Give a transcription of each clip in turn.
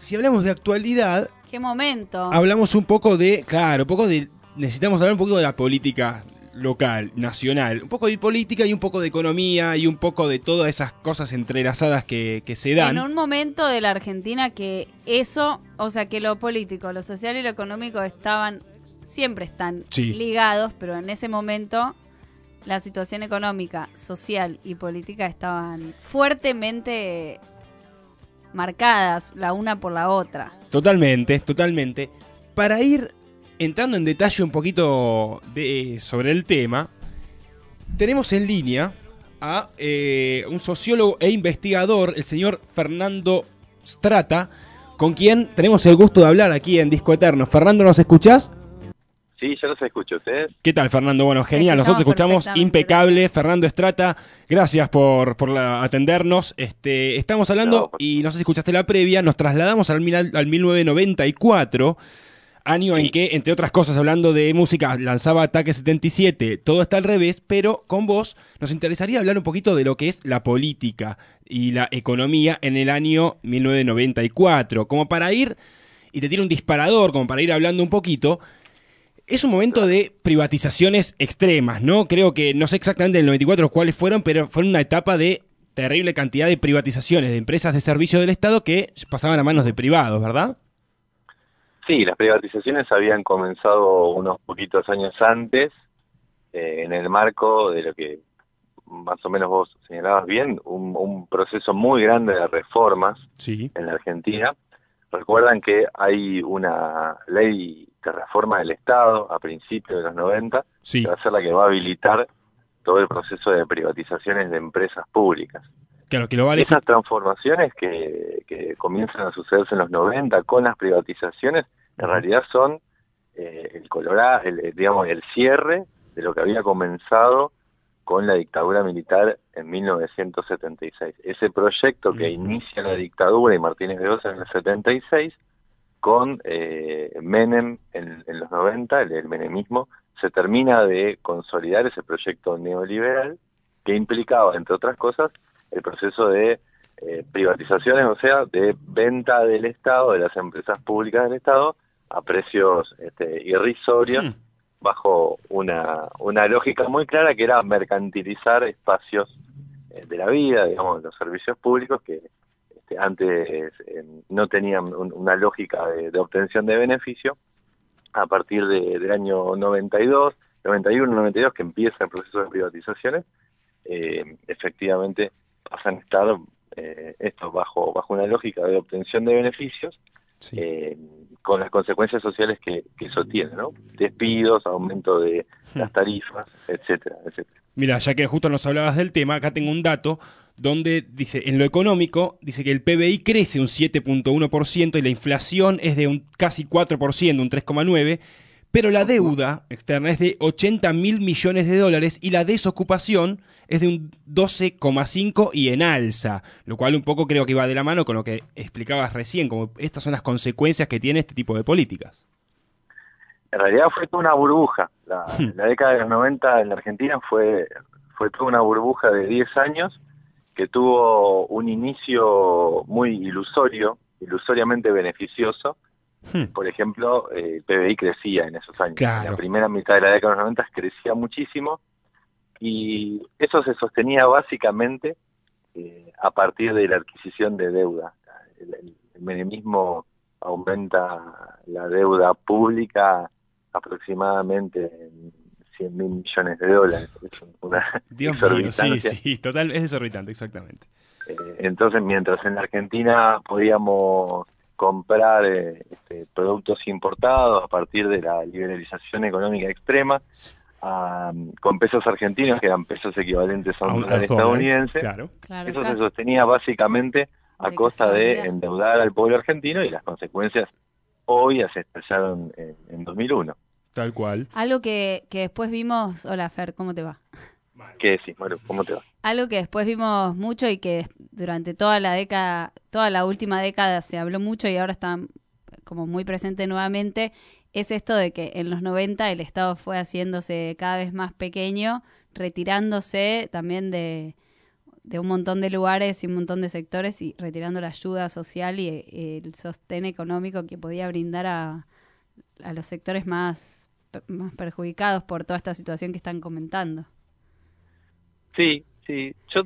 si hablamos de actualidad... ¡Qué momento! Hablamos un poco de... Claro, necesitamos hablar un poco de la política local, nacional. Un poco de política y un poco de economía y un poco de todas esas cosas entrelazadas que se dan. En un momento de la Argentina que eso, o sea, que lo político, lo social y lo económico siempre están ligados, pero en ese momento la situación económica, social y política estaban fuertemente marcadas la una por la otra. Totalmente. Para ir entrando en detalle un poquito sobre el tema, tenemos en línea a un sociólogo e investigador, el señor Fernando Strata, con quien tenemos el gusto de hablar aquí en Disco Eterno. Fernando, ¿nos escuchás? Sí, yo los escucho. ¿Ustedes? ¿Qué tal, Fernando? Bueno, genial. Nosotros te escuchamos impecable. Fernando Strata, gracias por atendernos. Estamos hablando, y no sé si escuchaste la previa, nos trasladamos al 1994, año en que, entre otras cosas, hablando de música, lanzaba Ataque 77, Todo está al revés, pero con vos nos interesaría hablar un poquito de lo que es la política y la economía en el año 1994. Como para ir, y te tiro un disparador, como para ir hablando un poquito... Es un momento de privatizaciones extremas, ¿no? Creo que, no sé exactamente en el 94 cuáles fueron, pero fue una etapa de terrible cantidad de privatizaciones de empresas de servicio del Estado que pasaban a manos de privados, ¿verdad? Sí, las privatizaciones habían comenzado unos poquitos años antes, en el marco de lo que más o menos vos señalabas bien, un proceso muy grande de reformas en la Argentina. Recuerdan que hay una ley de reforma del Estado a principios de los 90, que va a ser la que va a habilitar todo el proceso de privatizaciones de empresas públicas. Claro, que lo vale. Esas transformaciones que comienzan a sucederse en los 90 con las privatizaciones, en realidad son el cierre de lo que había comenzado con la dictadura militar en 1976. Ese proyecto que inicia la dictadura y Martínez de Oz en el 76, con Menem en los 90, el menemismo, se termina de consolidar ese proyecto neoliberal que implicaba, entre otras cosas, el proceso de privatizaciones, o sea, de venta del Estado, de las empresas públicas del Estado, a precios irrisorios, bajo una lógica muy clara que era mercantilizar espacios de la vida, digamos, los servicios públicos que antes no tenían una lógica de obtención de beneficio. A partir del año 92, 91, 92, que empieza el proceso de privatizaciones, efectivamente pasan a estar esto bajo una lógica de obtención de beneficios, con las consecuencias sociales que eso tiene, ¿no? Despidos, aumento de las tarifas, etcétera, etcétera. Mira, ya que justo nos hablabas del tema, acá tengo un dato donde dice, en lo económico, dice que el PBI crece un 7.1% y la inflación es de un casi 4%, un 3,9%, pero la deuda externa es de 80.000 millones de dólares y la desocupación es de un 12,5% y en alza, lo cual un poco creo que va de la mano con lo que explicabas recién, como estas son las consecuencias que tiene este tipo de políticas. En realidad fue toda una burbuja. La década de los 90 en la Argentina fue toda una burbuja de 10 años que tuvo un inicio muy ilusoriamente beneficioso. Por ejemplo, el PBI crecía en esos años. Claro. En la primera mitad de la década de los 90 crecía muchísimo y eso se sostenía básicamente a partir de la adquisición de deuda. El menemismo aumenta la deuda pública aproximadamente en 100.000 millones de dólares. Es una exorbitancia. Sí, total, es exorbitante, exactamente. Entonces, mientras en la Argentina podíamos comprar productos importados a partir de la liberalización económica extrema, con pesos argentinos, que eran pesos equivalentes a un dólar estadounidense, eso se sostenía básicamente a costa de endeudar al pueblo argentino y las consecuencias hoy ya se expresaron en 2001. Tal cual. Algo que después vimos... Hola, Fer, ¿cómo te va? ¿Qué decís, Maru? ¿Cómo te va? Algo que después vimos mucho y que durante toda la última década se habló mucho y ahora está como muy presente nuevamente, es esto de que en los 90 el Estado fue haciéndose cada vez más pequeño, retirándose también de de un montón de lugares y un montón de sectores y retirando la ayuda social y el sostén económico que podía brindar a los sectores más perjudicados por toda esta situación que están comentando. Sí, sí. Yo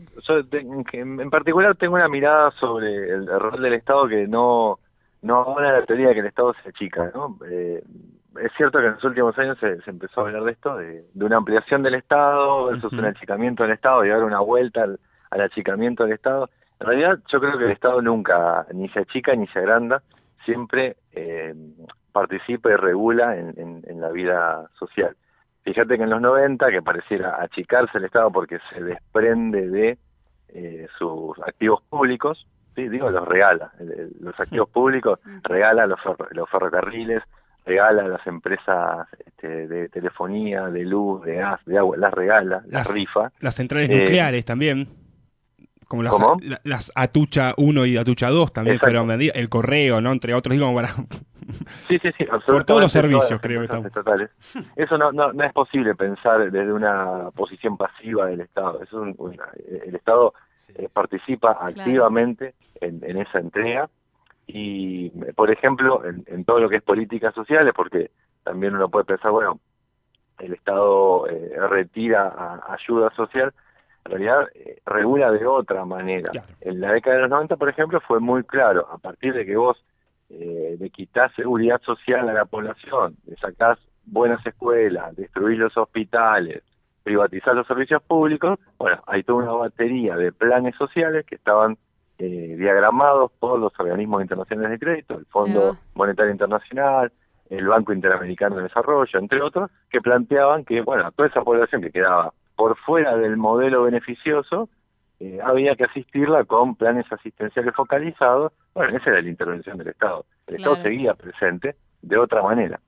en particular tengo una mirada sobre el rol del Estado que no abona la teoría de que el Estado se achica, ¿no? Es cierto que en los últimos años se empezó a hablar de esto, de una ampliación del Estado versus un achicamiento del Estado y ahora una vuelta al achicamiento del Estado. En realidad yo creo que el Estado nunca ni se achica ni se agranda, siempre participa y regula en la vida social. Fíjate que en los 90, que pareciera achicarse el Estado porque se desprende de sus activos públicos, ¿sí? Digo, los regala, los activos públicos, regala los ferrocarriles, regala las empresas de telefonía, de luz, de gas, de agua, las regala, las rifa. Las centrales nucleares también. Como las Atucha 1 y Atucha 2 también fueron vendidas, el correo, ¿no? Entre otros, digo, para... Sí, absolutamente. Por todos los servicios, creo que estamos. Estatales. Eso no es posible pensar desde una posición pasiva del Estado. El Estado participa activamente en esa entrega y, por ejemplo, en todo lo que es políticas sociales, porque también uno puede pensar, bueno, el Estado retira ayuda social. En realidad regula de otra manera. Claro. En la década de los 90, por ejemplo, fue muy claro, a partir de que vos le quitas seguridad social a la población, le sacás buenas escuelas, destruís los hospitales, privatizás los servicios públicos, bueno, hay toda una batería de planes sociales que estaban diagramados por los organismos internacionales de crédito, el Fondo Monetario Internacional, el Banco Interamericano de Desarrollo, entre otros, que planteaban que, bueno, toda esa población que quedaba por fuera del modelo beneficioso, había que asistirla con planes asistenciales focalizados. Bueno, esa era la intervención del Estado. El Estado seguía presente de otra manera.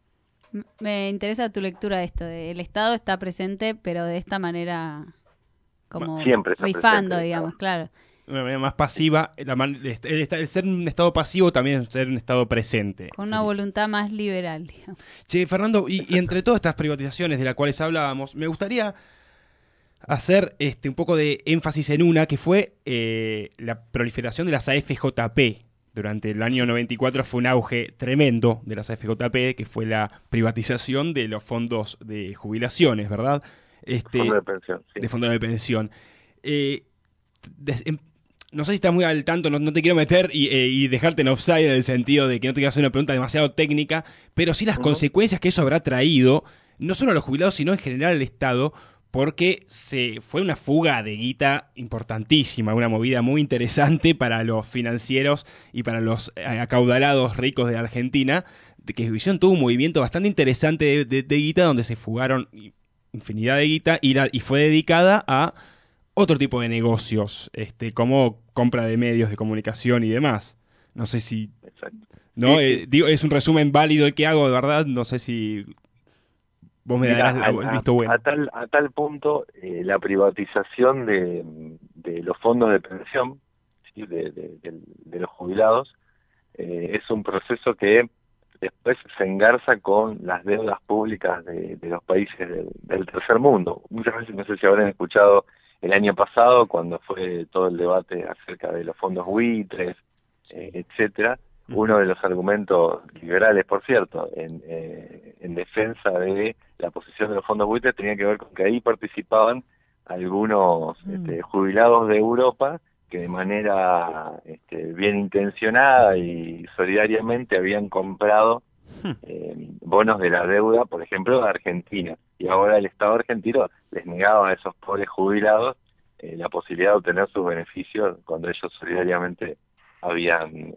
Me interesa tu lectura de esto. El Estado está presente, pero de esta manera como siempre rifando, presente, digamos, claro. De una manera más pasiva. El ser un Estado pasivo también es ser un Estado presente. Con una voluntad más liberal, digamos. Che, Fernando, y entre todas estas privatizaciones de las cuales hablábamos, me gustaría hacer un poco de énfasis en una que fue la proliferación de las AFJP. Durante el año 94 fue un auge tremendo de las AFJP, que fue la privatización de los fondos de jubilaciones, ¿verdad? Fondo de pensión, sí. De fondos de pensión. No sé si estás muy al tanto, no te quiero meter y dejarte en offside en el sentido de que no te quiero hacer una pregunta demasiado técnica, pero sí las consecuencias que eso habrá traído, no solo a los jubilados, sino en general al Estado, porque fue una fuga de guita importantísima, una movida muy interesante para los financieros y para los acaudalados ricos de Argentina, de que Visión tuvo un movimiento bastante interesante de guita donde se fugaron infinidad de guita y fue dedicada a otro tipo de negocios, como compra de medios de comunicación y demás. No sé si... Exacto. ¿No? Digo, es un resumen válido el que hago, de verdad, no sé si... Vos me darás el visto bueno. A tal punto, la privatización de los fondos de pensión, ¿sí? de los jubilados, es un proceso que después se engarza con las deudas públicas de los países del tercer mundo. Muchas veces, no sé si habrán escuchado el año pasado, cuando fue todo el debate acerca de los fondos buitres, etcétera. Uno de los argumentos liberales, por cierto, en defensa de la posición de los fondos buitres tenía que ver con que ahí participaban algunos jubilados de Europa que de manera bien intencionada y solidariamente habían comprado bonos de la deuda, por ejemplo, de Argentina. Y ahora el Estado argentino les negaba a esos pobres jubilados la posibilidad de obtener sus beneficios cuando ellos solidariamente habían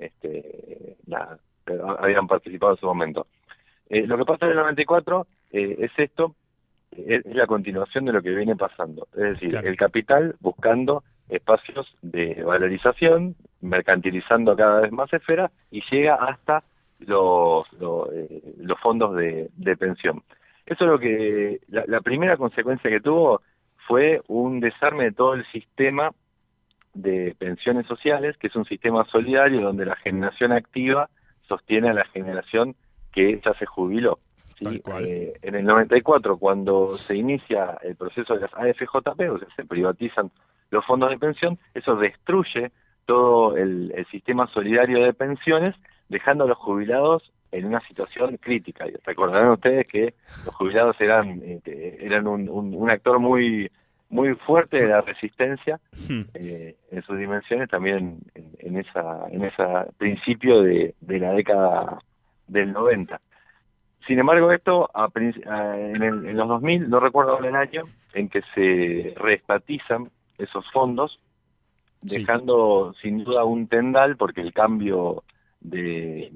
participado en su momento. Lo que pasa en el 94 es esto, es la continuación de lo que viene pasando. Es decir, claro, el capital buscando espacios de valorización, mercantilizando cada vez más esferas y llega hasta los fondos de pensión. Eso es lo que la primera consecuencia que tuvo fue un desarme de todo el sistema de pensiones sociales, que es un sistema solidario donde la generación activa sostiene a la generación que ya se jubiló. ¿Sí? En el 94, cuando se inicia el proceso de las AFJP, o sea, se privatizan los fondos de pensión, eso destruye todo el sistema solidario de pensiones, dejando a los jubilados en una situación crítica. Y recordarán ustedes que los jubilados eran un actor muy fuerte de la resistencia en sus dimensiones, también en esa principio de la década del 90. Sin embargo, esto en los 2000, no recuerdo el año, en que se reestatizan esos fondos, dejando sin duda un tendal, porque el cambio de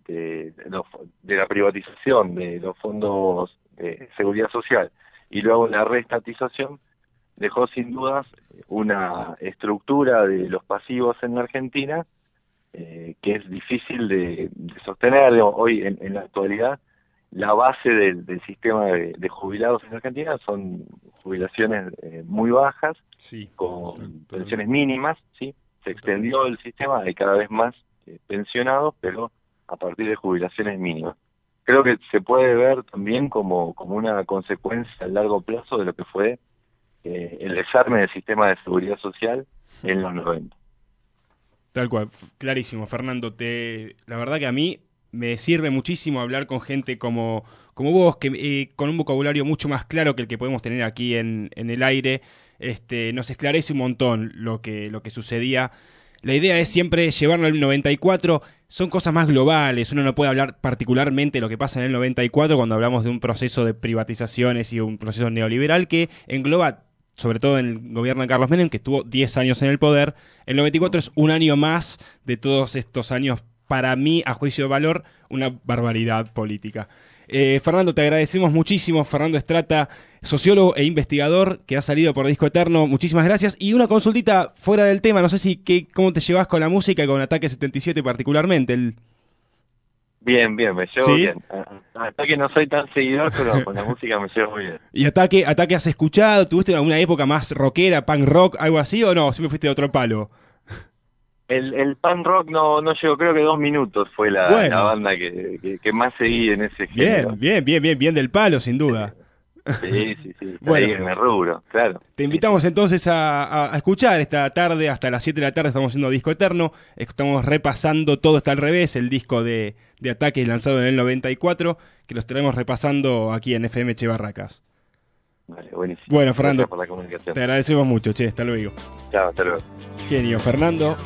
la privatización de los fondos de seguridad social y luego la reestatización dejó sin dudas una estructura de los pasivos en la Argentina que es difícil de sostener. Hoy en la actualidad la base del sistema de jubilados en Argentina son jubilaciones muy bajas, con pensiones mínimas, ¿sí? Se extendió el sistema, hay cada vez más pensionados, pero a partir de jubilaciones mínimas. Creo que se puede ver también como una consecuencia a largo plazo de lo que fue el desarme del sistema de seguridad social en los 90. Tal cual, clarísimo, Fernando. La verdad que a mí me sirve muchísimo hablar con gente como vos, que con un vocabulario mucho más claro que el que podemos tener aquí en el aire. Nos esclarece un montón lo que sucedía. La idea es siempre llevarlo al 94, son cosas más globales, uno no puede hablar particularmente de lo que pasa en el 94 cuando hablamos de un proceso de privatizaciones y un proceso neoliberal que engloba, sobre todo en el gobierno de Carlos Menem, que estuvo 10 años en el poder. El 94 es un año más de todos estos años, para mí, a juicio de valor, una barbaridad política. Fernando, te agradecemos muchísimo. Fernando Estrata, sociólogo e investigador que ha salido por Disco Eterno, muchísimas gracias. Y una consultita fuera del tema, no sé cómo te llevas con la música y con Ataque 77 particularmente. Bien, me llevo bien. Ataque no soy tan seguidor, pero con la música me llevo muy bien. ¿Y Ataque has escuchado? ¿Tuviste alguna época más rockera, punk rock, algo así, o no? ¿Siempre fuiste de otro palo? El punk rock no llegó, creo que 2 minutos fue la banda que más seguí en ese género. Bien del palo, sin duda. Sí, bueno, ahí en el rubro, claro. Te invitamos entonces a escuchar esta tarde, hasta las 7 de la tarde estamos haciendo Disco Eterno, estamos repasando Todo está al revés, el disco de Ataque lanzado en el 94, que lo estaremos repasando aquí en FM Che Barracas. Vale, buenísimo. Bueno, Fernando, te agradecemos mucho, hasta luego. Chao, hasta luego. Genio, Fernando.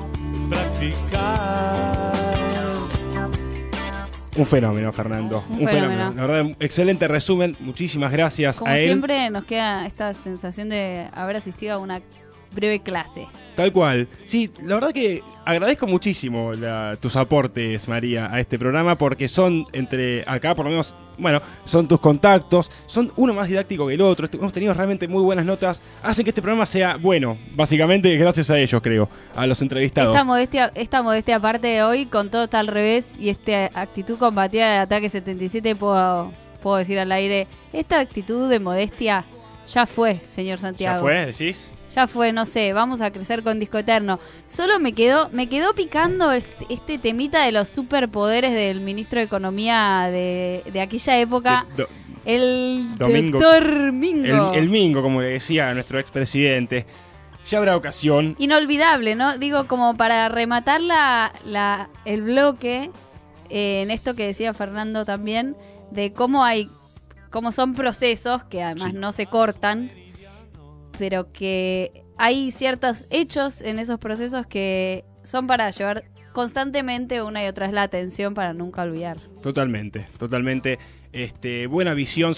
Un fenómeno, Fernando. Un fenómeno. La verdad, excelente resumen. Muchísimas gracias Como a él. Siempre nos queda esta sensación de haber asistido a una breve clase. Tal cual. Sí, la verdad que agradezco muchísimo tus aportes, María, a este programa, porque son acá por lo menos, son tus contactos, son uno más didáctico que el otro. Hemos tenido realmente muy buenas notas, hacen que este programa sea bueno, básicamente gracias a ellos, creo, a los entrevistados. Esta modestia aparte de hoy, con Todo está al revés y esta actitud combativa de Ataque 77, puedo decir al aire, esta actitud de modestia ya fue, señor Santiago. ¿Ya fue, decís? Ya fue, no sé, vamos a crecer con Disco Eterno. Solo me quedó picando este temita de los superpoderes del ministro de Economía de aquella época. El doctor Mingo. El Mingo, como le decía nuestro expresidente. Ya habrá ocasión. Inolvidable, ¿no? Digo, como para rematar el bloque, en esto que decía Fernando también, de cómo son procesos que además no se cortan, pero que hay ciertos hechos en esos procesos que son para llevar constantemente una y otra vez la atención para nunca olvidar. Totalmente. Buena visión